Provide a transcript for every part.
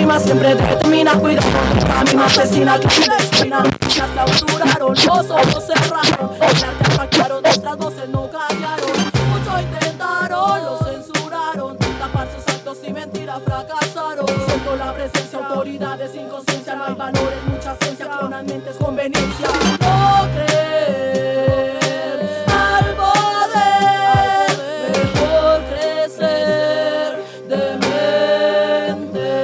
rima siempre determina, cuidado con tu camino, asesina clandestina. Las clausuraron, los ojos cerraron, el arte apacaron, nuestras voces no callaron. Mucho intentaron, lo censuraron, tapar sus actos y mentiras fracasaron. Siento la presencia, autoridades sin conciencia, no hay valores, mucha ciencia, clonan mentes, conveniencia. No creer al poder, mejor crecer demente.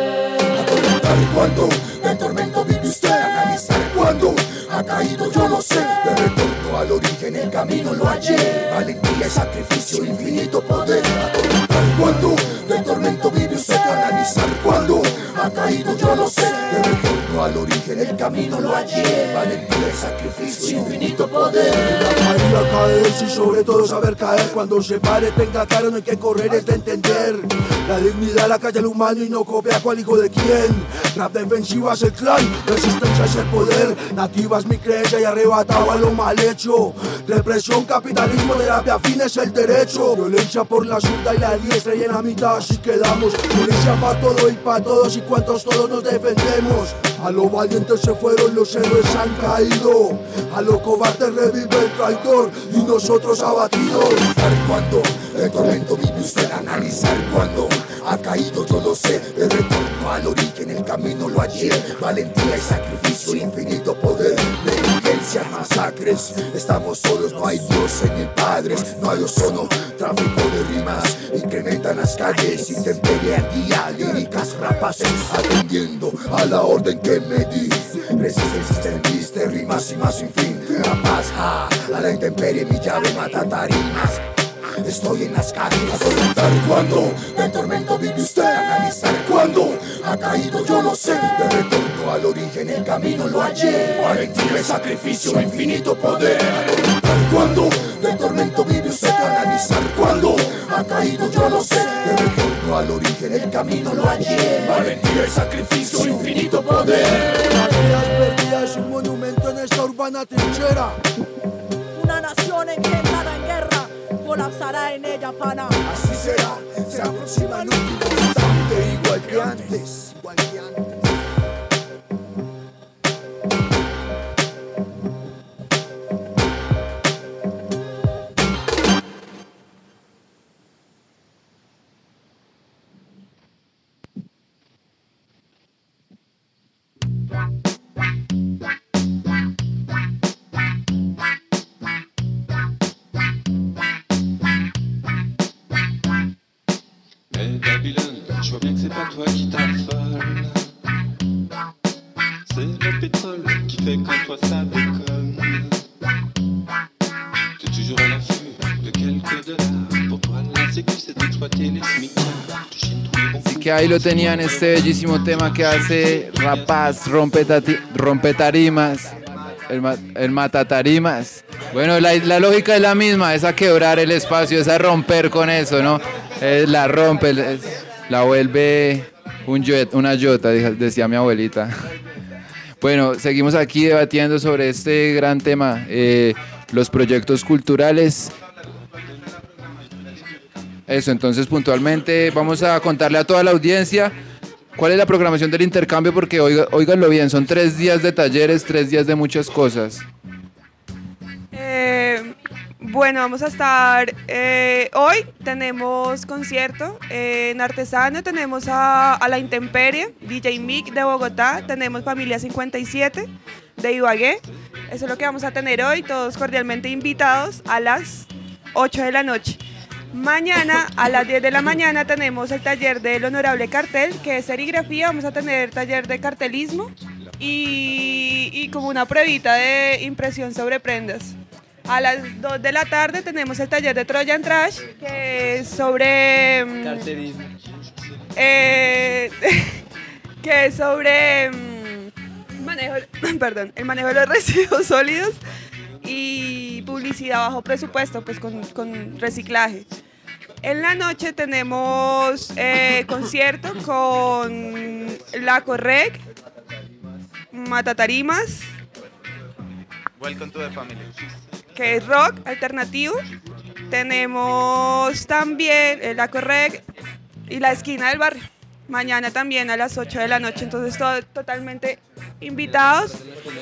Cuando de tormento vive usted, analizar cuando ha caído yo lo sé. De retorno al origen el camino lo hallé, valentía y sacrificio, infinito poder. Cuando de tormento vive usted, analizar cuando ha caído yo lo sé. De retorno al origen el camino lo hallé, valentía y sacrificio, infinito poder. La caída caerse y sobre todo saber caer. Cuando se pare tenga claro, no hay que correr, es de entender. La dignidad la calla el humano y no copia cuál hijo de quién. Rap defensiva es el clan, resistencia es el poder. Nativa es mi creencia y arrebatado a lo mal hecho. Represión, capitalismo, terapia fin es el derecho. Violencia por la zurda y la diestra y en la mitad así quedamos. Violencia para todo y para todos y cuantos todos nos defendemos. A los valientes se fueron, los héroes han caído. A los cobardes revive el traidor y nosotros abatidos. Cuando el tormento vive usted, analizar cuando ha caído yo lo sé. De retorno al origen el camino lo hallé, valentía y sacrificio, infinito poder. Negligencias, masacres, estamos solos, no hay Dios en el Padre, no hay ozono, tráfico de rimas, incrementan las calles, intemperie al día, líricas rapaces, atendiendo a la orden que me di. Resistencia extendiste, rimas y más sin fin, rapaz, a la intemperie mi llave mata tarimas. Estoy en las calles a tormentar cuando del tormento vive usted, analizar cuando ha caído yo lo sé. De retorno al origen el camino lo hallé, valentía y sacrificio, infinito poder. A tormentar cuando del tormento vive usted, analizar cuando ha caído yo lo sé. De retorno al origen el camino lo hallé, valentía y sacrificio, infinito poder. Batallas perdidas, un monumento en esta urbana trinchera. Una nación engendrada en guerra colapsará en ella, pana. Así será, se aproxima el último instante, igual que antes, igual que antes. Je vois bien que c'est pas toi qui t'affole. C'est le pétrole qui fait qu'en toi ça déconne. T'es toujours à l'affût de quelques dollars. Pour toi la sécu c'est d'exploiter les smicards. Tu chines tous les bons. Así que ahí lo tenían, este bellísimo tema que hace Rapaz, rompe tarimas, el mata tarimas. Bueno, la lógica es la misma, es a quebrar el espacio, es a romper con eso, ¿no? La rompe, la vuelve una yota, decía mi abuelita. Bueno, seguimos aquí debatiendo sobre este gran tema, los proyectos culturales. Eso, entonces puntualmente vamos a contarle a toda la audiencia cuál es la programación del intercambio, porque óiganlo bien, son 3 días de talleres, 3 días de muchas cosas. Bueno, vamos a estar, hoy tenemos concierto en Artesano, tenemos a La Intemperie, DJ Mick de Bogotá, tenemos Familia 57 de Ibagué, eso es lo que vamos a tener hoy, todos cordialmente invitados a las 8 de la noche. Mañana a las 10 de la mañana tenemos el taller del Honorable Cartel, que es serigrafía, vamos a tener taller de cartelismo y como una pruebita de impresión sobre prendas. A las 2 de la tarde tenemos el taller de Trojan Trash, que es sobre... cartelismo. Que es sobre el manejo de los residuos sólidos y publicidad bajo presupuesto, pues con reciclaje. En la noche tenemos concierto con La Correc, Matatarimas. Welcome to the family. Que es rock alternativo. Tenemos también La Correc y La Esquina del Barrio. mañana también a las 8 de la noche, entonces totalmente invitados.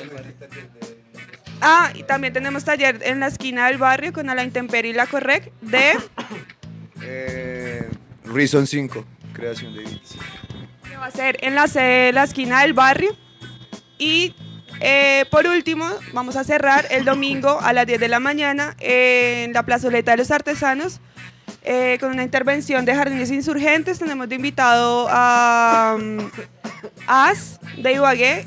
Y también tenemos taller en la esquina del barrio con A la Intemperie y La Correct de... Reason 5, creación de beats. Que va a ser en la sede de la esquina del barrio. Y por último, vamos a cerrar el domingo a las 10 de la mañana en la plazoleta de los artesanos con una intervención de Jardines Insurgentes. Tenemos de invitado a As de Ibagué,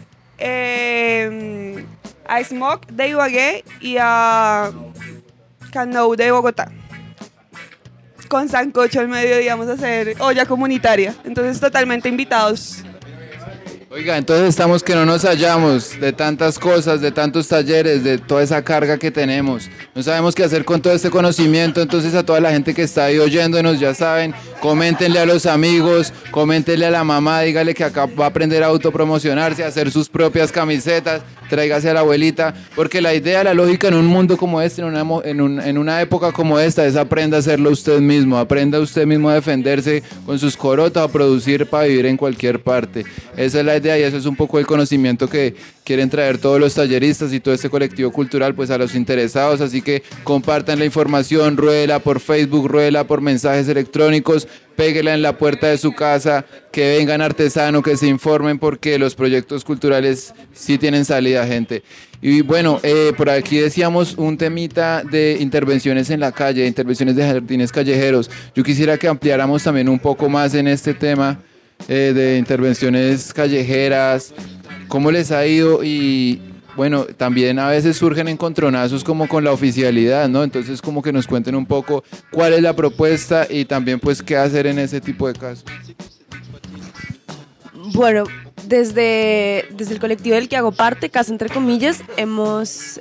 a Smoke de Ibagué y a Canou de Bogotá. Con sancocho al mediodía vamos a hacer olla comunitaria. Entonces totalmente invitados. Oiga, entonces estamos que no nos hallamos de tantas cosas, de tantos talleres, de toda esa carga que tenemos. No sabemos qué hacer con todo este conocimiento, entonces a toda la gente que está ahí oyéndonos, ya saben, coméntenle a los amigos, coméntenle a la mamá, dígale que acá va a aprender a autopromocionarse, a hacer sus propias camisetas, tráigase a la abuelita, porque la idea, la lógica en un mundo como este, en una época como esta, es aprenda a hacerlo usted mismo, aprenda usted mismo a defenderse con sus corotas, a producir para vivir en cualquier parte. Esa es la idea y eso es un poco el conocimiento que quieren traer todos los talleristas y todo este colectivo cultural pues a los interesados, así que compartan la información, ruédela por Facebook, ruédela por mensajes electrónicos, péguela en la puerta de su casa, que vengan artesanos, que se informen porque los proyectos culturales sí tienen salida, gente. Y bueno, por aquí decíamos un temita de intervenciones en la calle, intervenciones de jardines callejeros. Yo quisiera que ampliáramos también un poco más en este tema de intervenciones callejeras, cómo les ha ido y bueno, también a veces surgen encontronazos como con la oficialidad, ¿no? Entonces como que nos cuenten un poco cuál es la propuesta y también pues qué hacer en ese tipo de casos. Bueno, desde el colectivo del que hago parte, Casa Entre Comillas, hemos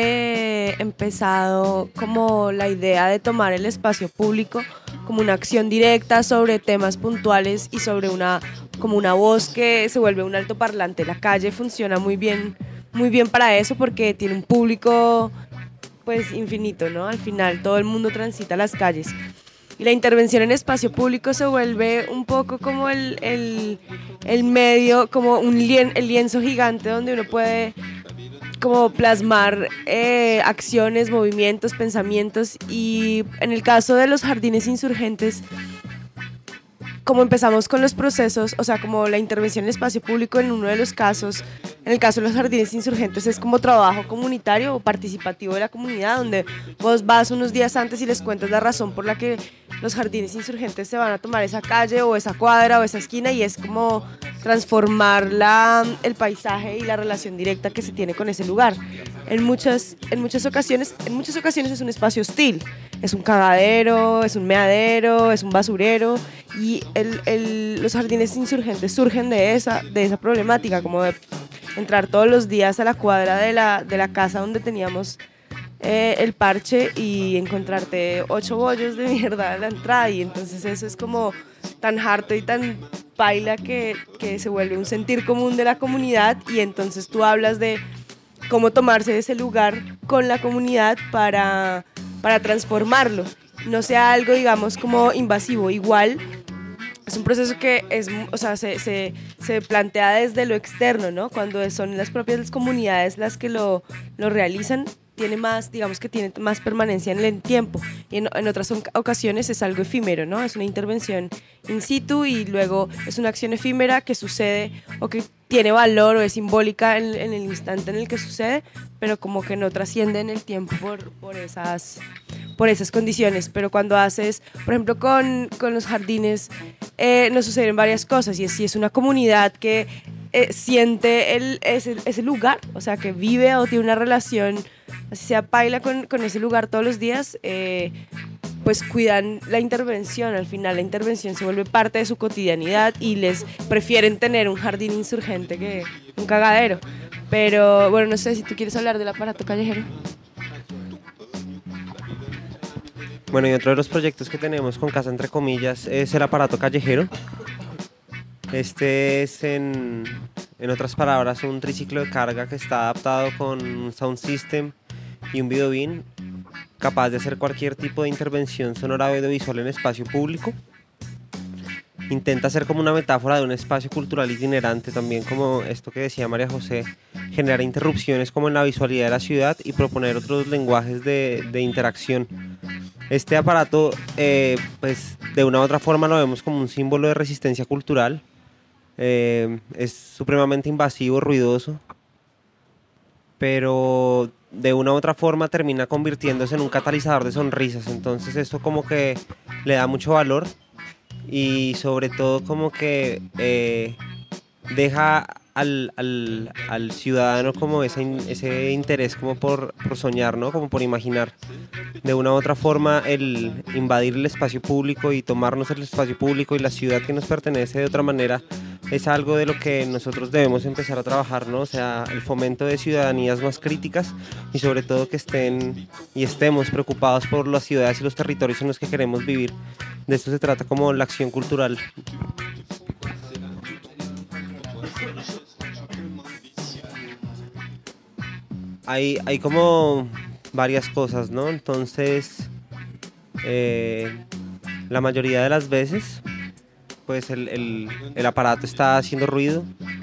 empezado como la idea de tomar el espacio público como una acción directa sobre temas puntuales y sobre como una voz que se vuelve un altoparlante. La calle funciona muy bien para eso porque tiene un público pues infinito, ¿no? Al final todo el mundo transita las calles. Y la intervención en espacio público se vuelve un poco como el medio, como el lienzo gigante donde uno puede como plasmar acciones, movimientos, pensamientos. Y en el caso de los jardines insurgentes, como empezamos con los procesos, o sea, como la intervención en espacio público en uno de los casos, en el caso de los jardines insurgentes es como trabajo comunitario o participativo de la comunidad, donde vos vas unos días antes y les cuentas la razón por la que los jardines insurgentes se van a tomar esa calle o esa cuadra o esa esquina, y es como transformar el paisaje y la relación directa que se tiene con ese lugar. En muchas ocasiones es un espacio hostil, es un cagadero, es un meadero, es un basurero, y los jardines insurgentes surgen de esa problemática, como de entrar todos los días a la cuadra de la casa donde teníamos el parche y encontrarte 8 bollos de mierda a la entrada, y entonces eso es como tan harto y tan paila que se vuelve un sentir común de la comunidad, y entonces tú hablas de cómo tomarse ese lugar con la comunidad para transformarlo, no sea algo, digamos, como invasivo. Igual es un proceso que se plantea desde lo externo, ¿no? Cuando son las propias comunidades las que lo realizan, tiene más permanencia en el tiempo, y en otras ocasiones es algo efímero, ¿no? Es una intervención in situ y luego es una acción efímera que sucede o que tiene valor o es simbólica en el instante en el que sucede, pero como que no trasciende en el tiempo por esas condiciones. Pero cuando haces, por ejemplo, con los jardines, nos suceden varias cosas, y si es una comunidad que siente ese lugar, o sea, que vive o tiene una relación, así sea paila con ese lugar todos los días, pues cuidan la intervención. Al final la intervención se vuelve parte de su cotidianidad y les prefieren tener un jardín insurgente que un cagadero. Pero bueno, no sé si tú quieres hablar del aparato callejero. Bueno, y otro de los proyectos que tenemos con Casa Entre Comillas es el aparato callejero. Este es, en otras palabras, un triciclo de carga que está adaptado con un sound system y un videobeam, capaz de hacer cualquier tipo de intervención sonora o audiovisual en espacio público. intenta ser como una metáfora de un espacio cultural itinerante, también como esto que decía María José, generar interrupciones como en la visualidad de la ciudad y proponer otros lenguajes de interacción. Este aparato, pues de una u otra forma lo vemos como un símbolo de resistencia cultural. Es supremamente invasivo, ruidoso, pero de una u otra forma termina convirtiéndose en un catalizador de sonrisas. Entonces esto como que le da mucho valor y sobre todo como que deja al ciudadano como ese interés como por soñar, ¿no? Como por imaginar. De una u otra forma el invadir el espacio público y tomarnos el espacio público y la ciudad que nos pertenece de otra manera es algo de lo que nosotros debemos empezar a trabajar, ¿no? O sea, el fomento de ciudadanías más críticas y sobre todo que estemos preocupados por las ciudades y los territorios en los que queremos vivir. De esto se trata como la acción cultural. Hay como varias cosas, ¿no? Entonces, la mayoría de las veces, pues el aparato está haciendo ruido.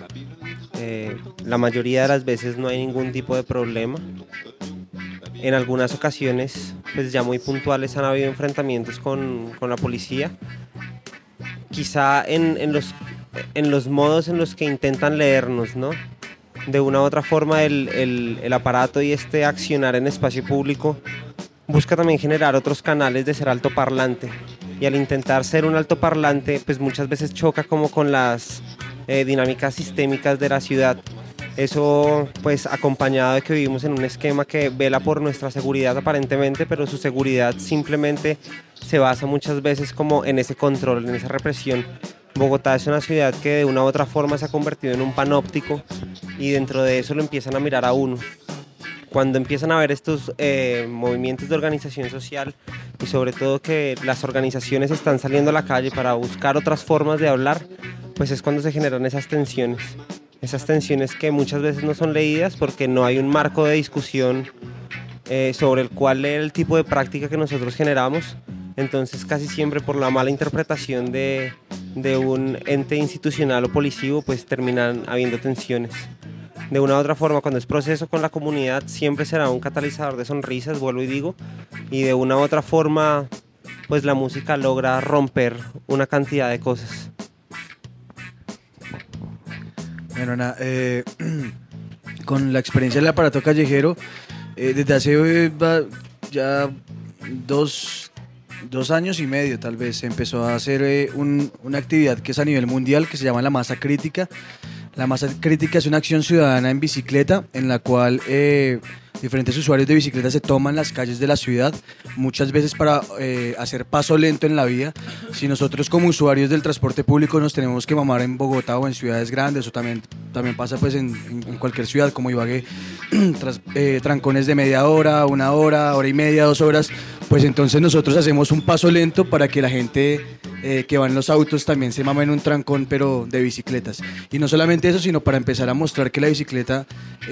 La mayoría de las veces no hay ningún tipo de problema. En algunas ocasiones, pues ya muy puntuales, han habido enfrentamientos con la policía. Quizá en los modos en los que intentan leernos, ¿no? De una u otra forma el aparato y este accionar en espacio público busca también generar otros canales de ser altoparlante, y al intentar ser un altoparlante pues muchas veces choca como con las dinámicas sistémicas de la ciudad. Eso pues acompañado de que vivimos en un esquema que vela por nuestra seguridad aparentemente, pero su seguridad simplemente se basa muchas veces como en ese control, en esa represión. Bogotá es una ciudad que de una u otra forma se ha convertido en un panóptico y dentro de eso lo empiezan a mirar a uno. Cuando empiezan a ver estos movimientos de organización social y sobre todo que las organizaciones están saliendo a la calle para buscar otras formas de hablar, pues es cuando se generan esas tensiones. Esas tensiones que muchas veces no son leídas porque no hay un marco de discusión sobre el cual leer el tipo de práctica que nosotros generamos. Entonces casi siempre por la mala interpretación de un ente institucional o policivo pues terminan habiendo tensiones. De una u otra forma, cuando es proceso con la comunidad siempre será un catalizador de sonrisas, vuelvo y digo, y de una u otra forma pues la música logra romper una cantidad de cosas. Bueno, con la experiencia del aparato callejero, desde hace ya dos años y medio tal vez se empezó a hacer una actividad que es a nivel mundial que se llama la masa crítica. La masa crítica es una acción ciudadana en bicicleta en la cual diferentes usuarios de bicicleta se toman las calles de la ciudad, muchas veces para hacer paso lento en la vía. Si nosotros como usuarios del transporte público nos tenemos que mamar en Bogotá o en ciudades grandes, o también pasa pues en cualquier ciudad como Ibagué, trancones de media hora, una hora, hora y media, 2 horas, pues entonces nosotros hacemos un paso lento para que la gente que va en los autos también se mame en un trancón, pero de bicicletas. Y no solamente eso, sino para empezar a mostrar que la bicicleta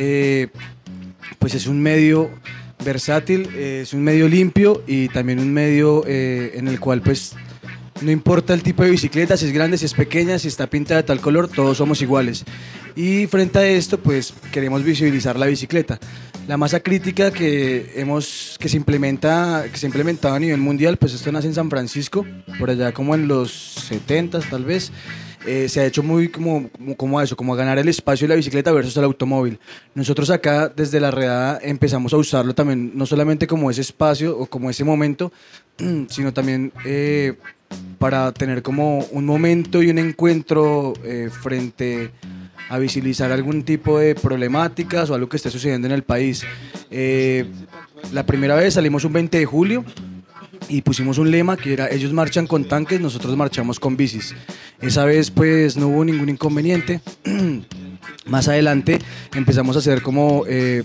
pues es un medio versátil, es un medio limpio y también un medio en el cual pues no importa el tipo de bicicleta, si es grande, si es pequeña, si está pintada de tal color, todos somos iguales. Y frente a esto pues queremos visibilizar la bicicleta. La masa crítica que se ha implementado a nivel mundial, pues esto nace en San Francisco, por allá como en los 70s tal vez. Se ha hecho muy como a ganar el espacio de la bicicleta versus el automóvil. Nosotros acá desde la redada empezamos a usarlo también, no solamente como ese espacio o como ese momento, sino también para tener como un momento y un encuentro frente a visibilizar algún tipo de problemáticas o algo que esté sucediendo en el país. La primera vez salimos un 20 de julio y pusimos un lema que era: ellos marchan con tanques, nosotros marchamos con bicis. Esa vez pues no hubo ningún inconveniente. Más adelante empezamos a hacer como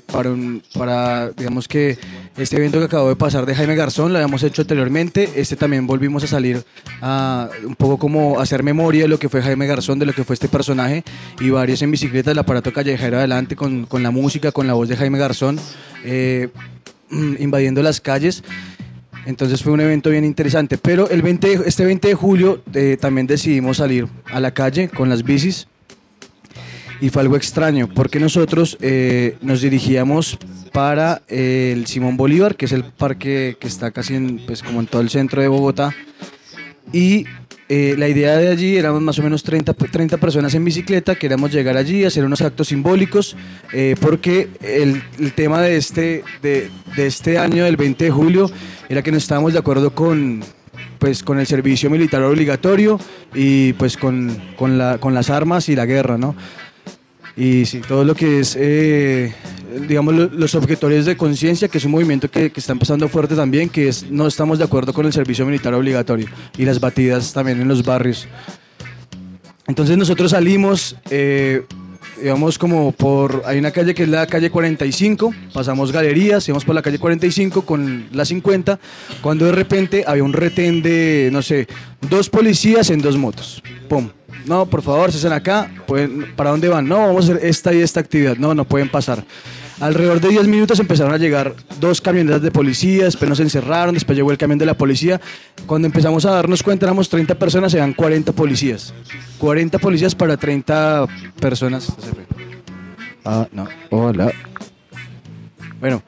para digamos que este evento que acabó de pasar de Jaime Garzón lo habíamos hecho anteriormente. También volvimos a salir a un poco como a hacer memoria de lo que fue Jaime Garzón, de lo que fue este personaje, y varios en bicicleta, el aparato callejero adelante con la música, con la voz de Jaime Garzón, invadiendo las calles. Entonces fue un evento bien interesante. Pero este 20 de julio también decidimos salir a la calle con las bicis. Y fue algo extraño, porque nosotros nos dirigíamos para el Simón Bolívar, que es el parque que está casi pues, como en todo el centro de Bogotá. Y la idea de allí éramos más o menos 30 personas en bicicleta, queríamos llegar allí, hacer unos actos simbólicos, porque el tema de este año, del 20 de julio, era que no estábamos de acuerdo con el servicio militar obligatorio y pues con las armas y la guerra, ¿no? Y sí, todo lo que es, digamos, los objetores de conciencia, que es un movimiento que está empezando fuerte también, que es no estamos de acuerdo con el servicio militar obligatorio y las batidas también en los barrios. Entonces nosotros salimos, íbamos como hay una calle que es la calle 45, pasamos galerías, íbamos por la calle 45 con la 50, cuando de repente había un retén de, no sé, 2 policías en 2 motos, ¡pum! No, por favor, se están acá, ¿para dónde van? No, vamos a hacer esta y esta actividad, no pueden pasar. Alrededor de 10 minutos empezaron a llegar 2 camionetas de policía, después nos encerraron, después llegó el camión de la policía. Cuando empezamos a darnos cuenta éramos 30 personas, eran 40 policías. 40 policías para 30 personas. No, hola. Bueno.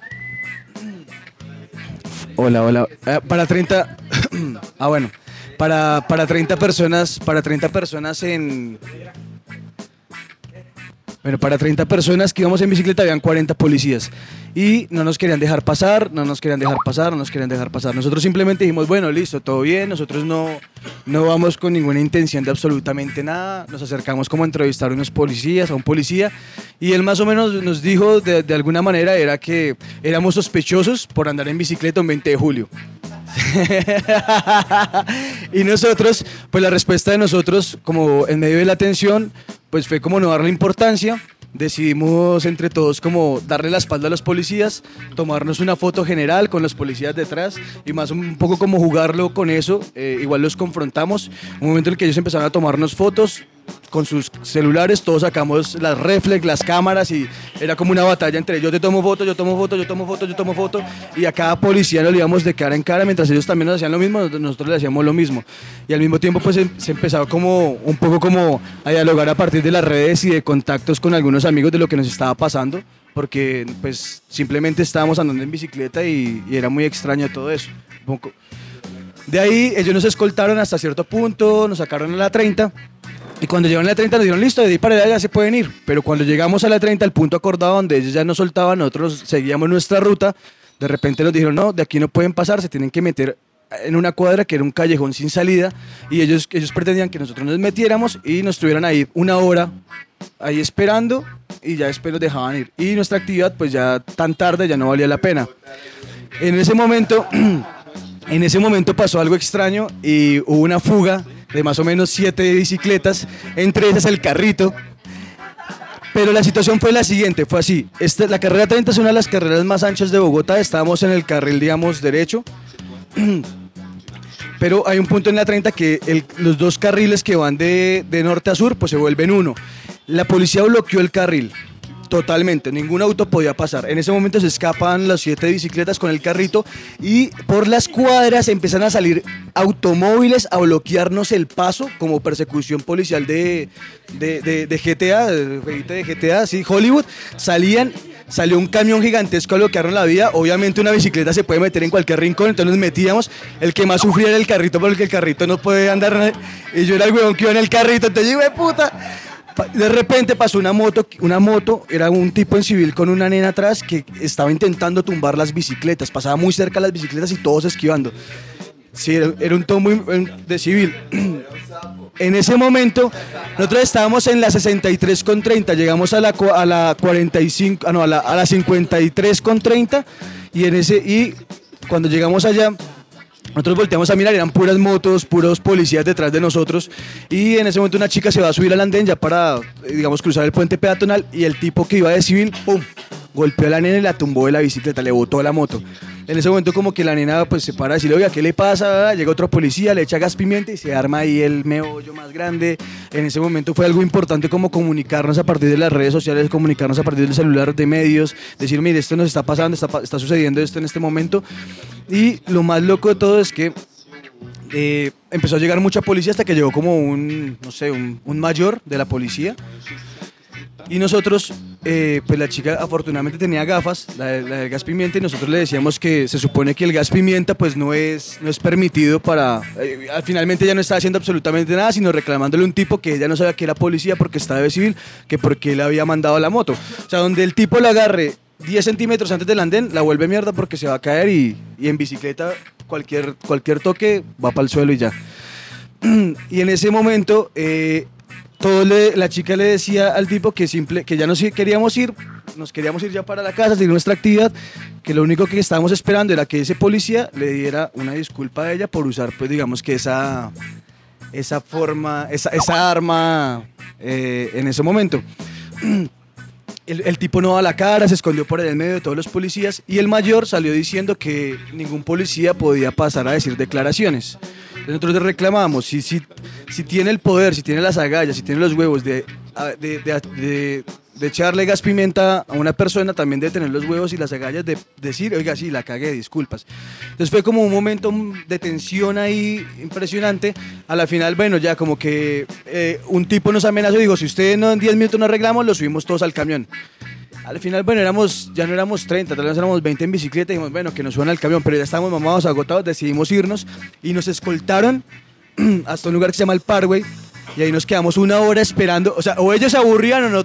Hola. Para 30... bueno. Para 30 personas para 30 personas que íbamos en bicicleta habían 40 policías y no nos querían dejar pasar. Nosotros simplemente dijimos, bueno, listo, todo bien, nosotros no vamos con ninguna intención de absolutamente nada. Nos acercamos como a entrevistar a un policía, y él más o menos nos dijo de alguna manera era que éramos sospechosos por andar en bicicleta un 20 de julio. Y nosotros, pues la respuesta de nosotros, como en medio de la tensión, pues fue como no darle importancia. Decidimos entre todos como darle la espalda a los policías, tomarnos una foto general con los policías detrás y más un poco como jugarlo con eso. Igual los confrontamos, un momento en el que ellos empezaron a tomarnos fotos con sus celulares, todos sacamos las reflex, las cámaras, y era como una batalla entre yo te tomo foto, y a cada policía lo íbamos de cara en cara, mientras ellos también nos hacían lo mismo, nosotros les hacíamos lo mismo, y al mismo tiempo pues se empezaba como un poco como a dialogar a partir de las redes y de contactos con algunos amigos de lo que nos estaba pasando, porque pues simplemente estábamos andando en bicicleta y era muy extraño todo eso. De ahí ellos nos escoltaron hasta cierto punto, nos sacaron a la 30. Y cuando llegaron a la 30 nos dijeron, listo, de ahí para allá ya se pueden ir. Pero cuando llegamos a la 30, al punto acordado donde ellos ya nos soltaban, nosotros seguíamos nuestra ruta, de repente nos dijeron, no, de aquí no pueden pasar, se tienen que meter en una cuadra que era un callejón sin salida, y ellos pretendían que nosotros nos metiéramos y nos estuvieran ahí 1 hora ahí esperando, y ya después nos dejaban ir. Y nuestra actividad pues ya tan tarde ya no valía la pena. En ese momento pasó algo extraño y hubo una fuga de más o menos 7 bicicletas, entre esas el carrito. Pero la situación fue la siguiente, fue así. La carrera 30 es una de las carreras más anchas de Bogotá, estábamos en el carril, digamos, derecho. Pero hay un punto en la 30 que los 2 carriles que van de norte a sur, pues se vuelven uno. La policía bloqueó el carril. Totalmente, ningún auto podía pasar. En ese momento se escapan las 7 bicicletas con el carrito y por las cuadras empiezan a salir automóviles a bloquearnos el paso como persecución policial de GTA, de GTA, sí, Hollywood. Salió un camión gigantesco a bloquearnos la vía. Obviamente una bicicleta se puede meter en cualquier rincón, entonces nos metíamos. El que más sufría era el carrito, porque el carrito no puede andar. Y yo era el huevón que iba en el carrito, entonces yo, puta. De repente pasó una moto, era un tipo en civil con una nena atrás que estaba intentando tumbar las bicicletas, pasaba muy cerca de las bicicletas y todos esquivando. Sí, era un tono muy de civil. En ese momento, nosotros estábamos en la 63,30, llegamos a la 45, a la 53,30 y cuando llegamos allá, nosotros volteamos a mirar, eran puras motos, puros policías detrás de nosotros, y en ese momento una chica se va a subir al andén ya para, digamos, cruzar el puente peatonal, y el tipo que iba de civil, ¡pum!, golpeó a la nena y la tumbó de la bicicleta, le botó la moto. En ese momento como que la nena pues se para a decirle, oiga, ¿qué le pasa? Llega otro policía, le echa gas pimienta y se arma ahí el meollo más grande. En ese momento fue algo importante como comunicarnos a partir de las redes sociales, comunicarnos a partir del celular, de medios, decir, mire, esto nos está pasando, está sucediendo esto en este momento. Y lo más loco de todo es que empezó a llegar mucha policía hasta que llegó como un mayor de la policía. Y nosotros, pues la chica afortunadamente tenía gafas, la del gas pimienta, y nosotros le decíamos que se supone que el gas pimienta pues no es permitido para... finalmente ella no estaba haciendo absolutamente nada, sino reclamándole a un tipo que ella no sabía que era policía porque estaba de civil, que porque le había mandado la moto. O sea, donde el tipo la agarre 10 centímetros antes del andén, la vuelve mierda porque se va a caer y en bicicleta cualquier toque va para el suelo y ya. Y en ese momento... la chica le decía al tipo que ya nos queríamos ir ya para la casa, seguir nuestra actividad, que lo único que estábamos esperando era que ese policía le diera una disculpa a ella por usar, pues digamos que esa arma en ese momento. El tipo no da la cara, se escondió por ahí en medio de todos los policías y el mayor salió diciendo que ningún policía podía pasar a decir declaraciones. Nosotros le reclamamos, si tiene el poder, si tiene las agallas, si tiene los huevos de echarle gas pimienta a una persona, también debe tener los huevos y las agallas de decir, oiga, sí, la cagué, disculpas. Entonces fue como un momento de tensión ahí impresionante. A la final, bueno, ya como que un tipo nos amenazó y dijo, si ustedes en 10 minutos no arreglamos, los subimos todos al camión. Al final, bueno, ya no éramos 30, tal vez éramos 20 en bicicleta y dijimos, bueno, que nos suban al camión, pero ya estábamos mamados, agotados, decidimos irnos y nos escoltaron hasta un lugar que se llama el Parkway y ahí nos quedamos una hora esperando, o sea, o ellos se aburrían o no